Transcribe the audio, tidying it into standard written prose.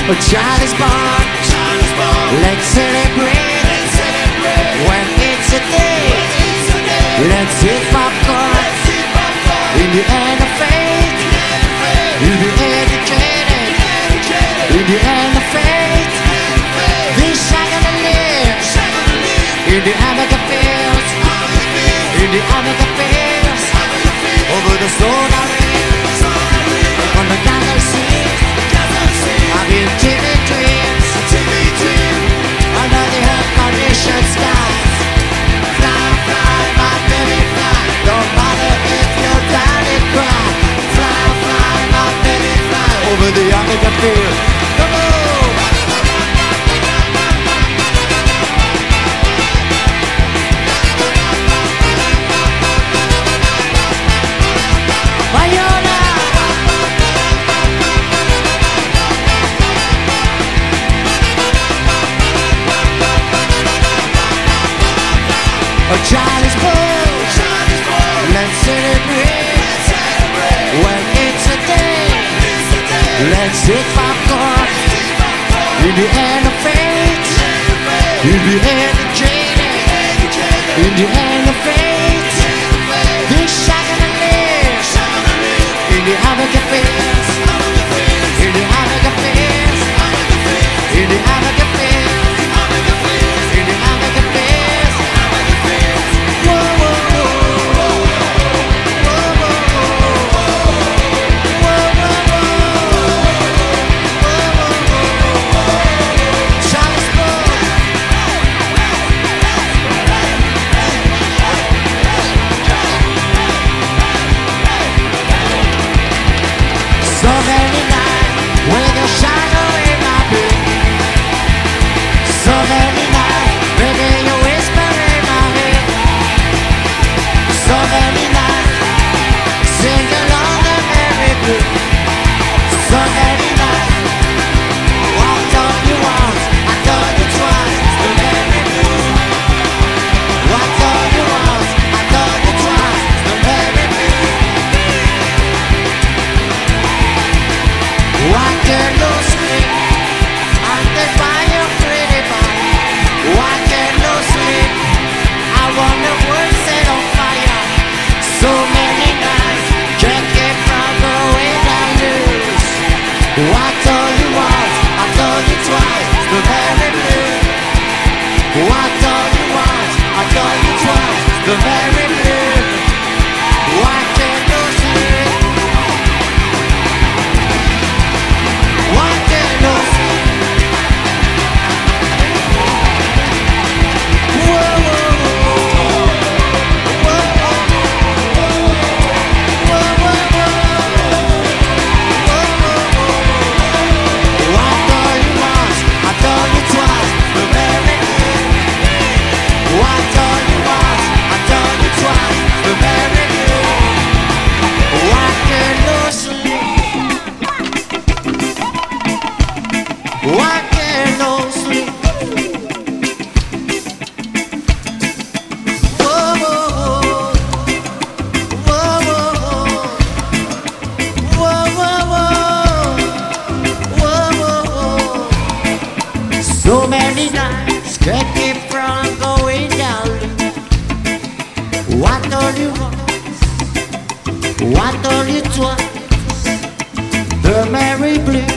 A child is born. Let's celebrate. When it's a day. Let's eat popcorn. In the end of faith. In the educated. In the end of faith. This shall gonna live. In the America fields. In the America fields. Over the soda rails. On the Gaza Sea. I've been TV dreams. Under the air-conditioned skies. Fly, fly, my baby, fly. Don't matter if your daddy cry. Fly, fly, my baby, fly. Over the America field. Come on! Viola! A child is born. Let's celebrate. When it's a day. Let's eat popcorn. In the end of faith. In the end of training. In the end of faith. This shall gonna live. In the America fields. In the America fields. In the America fields. In the America fields. Whoa, whoa, whoa. Whoa, whoa, whoa. Whoa, whoa, whoa. Charles Boone. So many nights with a shadow in my bed. So many nights, baby, you whisper in my head. So many nights, sing along the merry blue. So many nights, what told you once, I told you twice, the merry blue. What told you once, I told you twice, the merry blue. Why can't you sleep under fire, pretty boy? Why can't you sleep? I wonder what's set on fire. So many nights, can't get from the way I lose. What told you once, I told you twice, the very blue. What told you once, I told you twice, the very blue. Why can't you sleep? Why can't you sleep? Whoa, whoa, whoa. Whoa, whoa, whoa. Whoa, whoa, whoa. What told you once, I told you twice, the very blue. What told you once, I told you twice, the very blue. Why can't you sleep? Why can't you sleep? Whoa, whoa, whoa, whoa, whoa, whoa, whoa. So many nights can't keep from going down. What told you once? What told you twice? The merry blue.